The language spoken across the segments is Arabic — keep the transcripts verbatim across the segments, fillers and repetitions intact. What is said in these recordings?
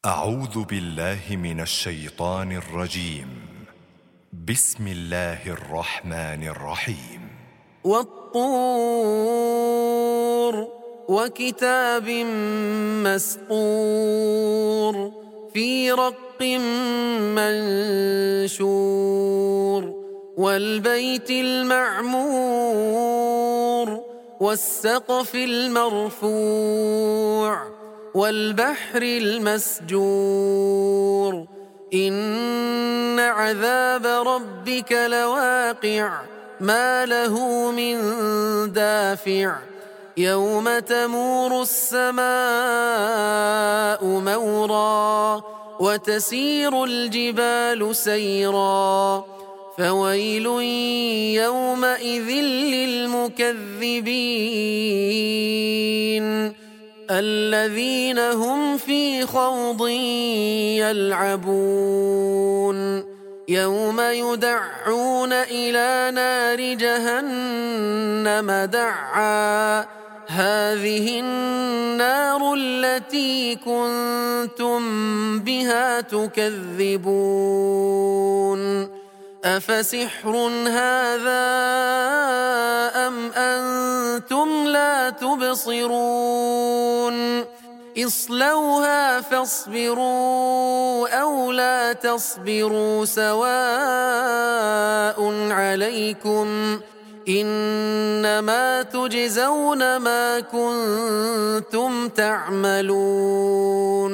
أعوذ بالله من الشيطان الرجيم. بسم الله الرحمن الرحيم. والطور وكتاب مسطور في رق منشور والبيت المعمور والسقف المرفوع والبحر المسجور إن عذاب ربك لواقع ما له من دافع يوم تمور السماء مورا وتسير الجبال سيرا فويل يومئذ للمكذبين الذين هم في خوض يلعبون يوم يدعون إلى نار جهنم دعا هذه النار التي كنتم بها تكذبون أفسحر هذا أم أنتم لا تبصرون اصلوها فاصبروا أو لا تصبروا سواء عليكم إنما تجزون ما كنتم تعملون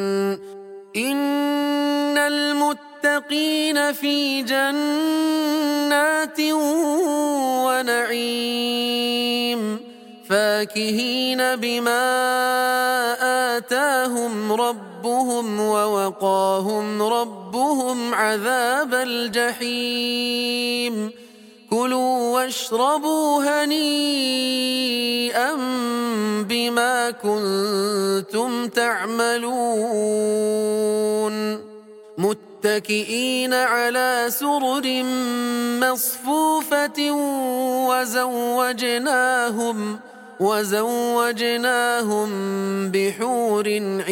إن المتقين في جنات ونعيم فاكهين بما آتاهم ربهم ووقاهم ربهم عذاب الجحيم كلوا واشربوا هنيئا بما كنتم تعملون متكئين على سرر مصفوفة وزوجناهم وزوجناهم بحور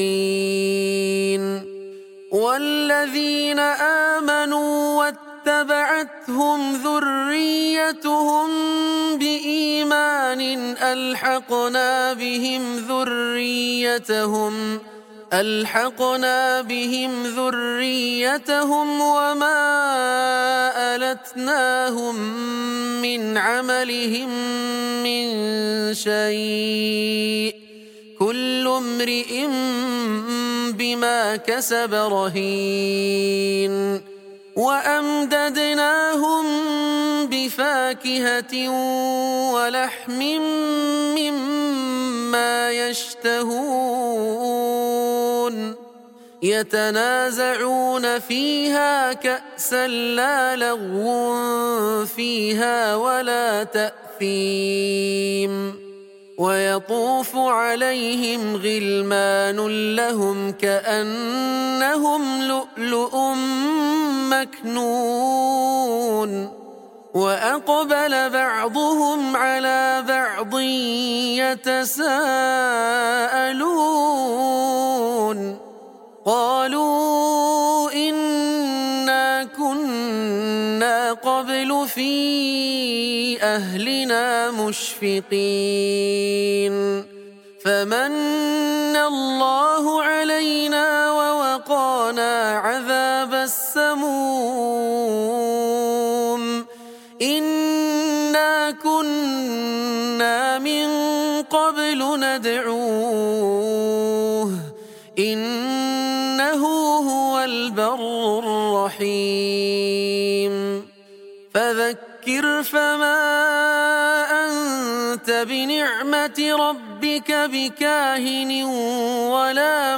عين والذين آمنوا واتبعتهم ذريتهم بإيمان ألحقنا بهم ذريتهم ألحقنا بهم ذريتهم وما ألتناهم من عملهم من شيء كل امرئ بما كسب رهين وأمددناهم بفاكهة ولحم مما يشتهون يتنازعون فيها كأسا لا لغو فيها ولا تأثيم ويطوف عليهم غلمان لهم كأنهم لؤلؤ مكنون وأقبل بعضهم على بعض يتساءلون قالوا إنا كنا قبل في أهلنا مشفقين فمن الله علينا ووقانا عذاب السموم إنا كنا من قبل ندعوه إنه هو البر الرحيم فذكر فما أنت بنعمة ربك بكاهن ولا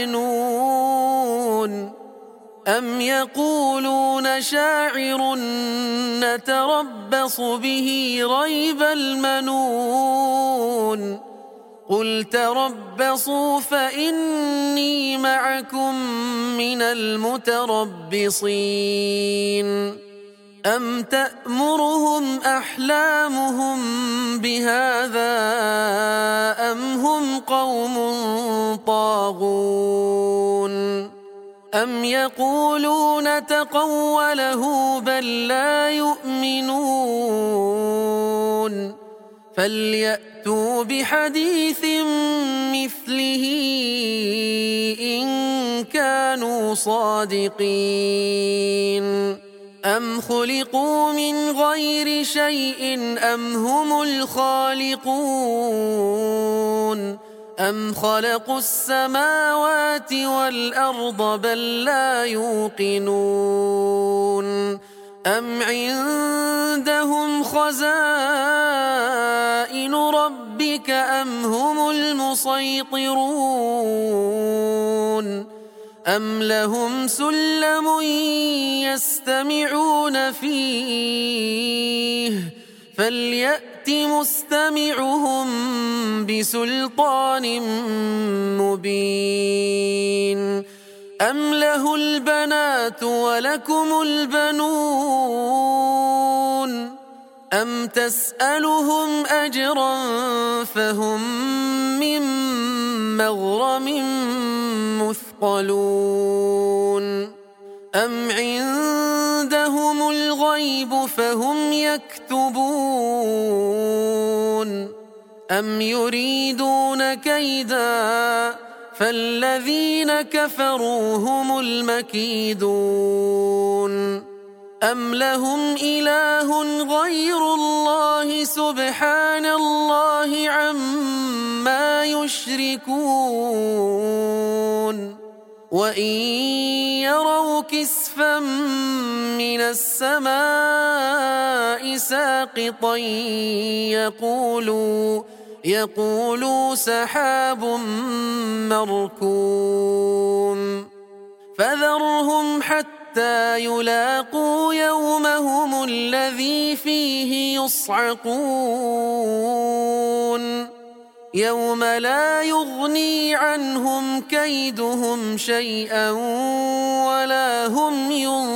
مجنون أم يقولون شاعر نتربص به ريب المنون قل تربصوا فإني معكم من المتربصين أم تأمرهم أحلامهم بهذا أم هم قوم طاغون أم يقولون تقوله بل لا يؤمنون فليأتوا بحديث مثله إن كانوا صادقين أم خلقوا من غير شيء أم هم الخالقون أم خلقوا السماوات والأرض بل لا يوقنون أم عندهم خزائن ربك أم هم المسيطرون أم لهم سلم يستمعون فيه فليأت مستمعهم بسلطان مبين أم له البنات ولكم البنون أم تسألهم أجرا فهم من مغرم مثقلون أم عندهم الغيب فهم يكتبون أم يريدون كيدا فالذين كفروا هم المكيدون أم لهم إله غير الله سبحان الله عما يشركون وإن يروا كسفا من السماء ساقطا يقولوا يقولوا سحاب مركوم فذرهم حتى يلاقوا يومهم الذي فيه يصعقون يوم لا يغني عنهم كيدهم شيئا ولا هم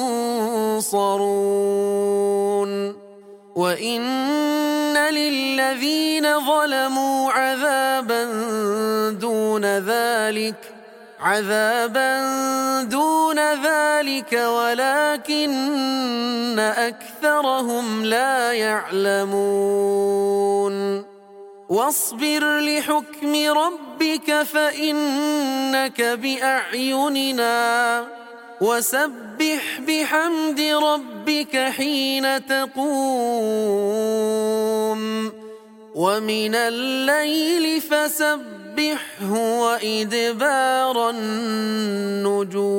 ينصرون وإن للذين ظلموا عذابا دون ذلك عذابا دون ذلك ولكن أكثرهم لا يعلمون واصبر لحكم ربك فإنك بأعيننا وسبح بحمد ربك حين تقوم ومن الليل فسبحه وإدبار النجوم.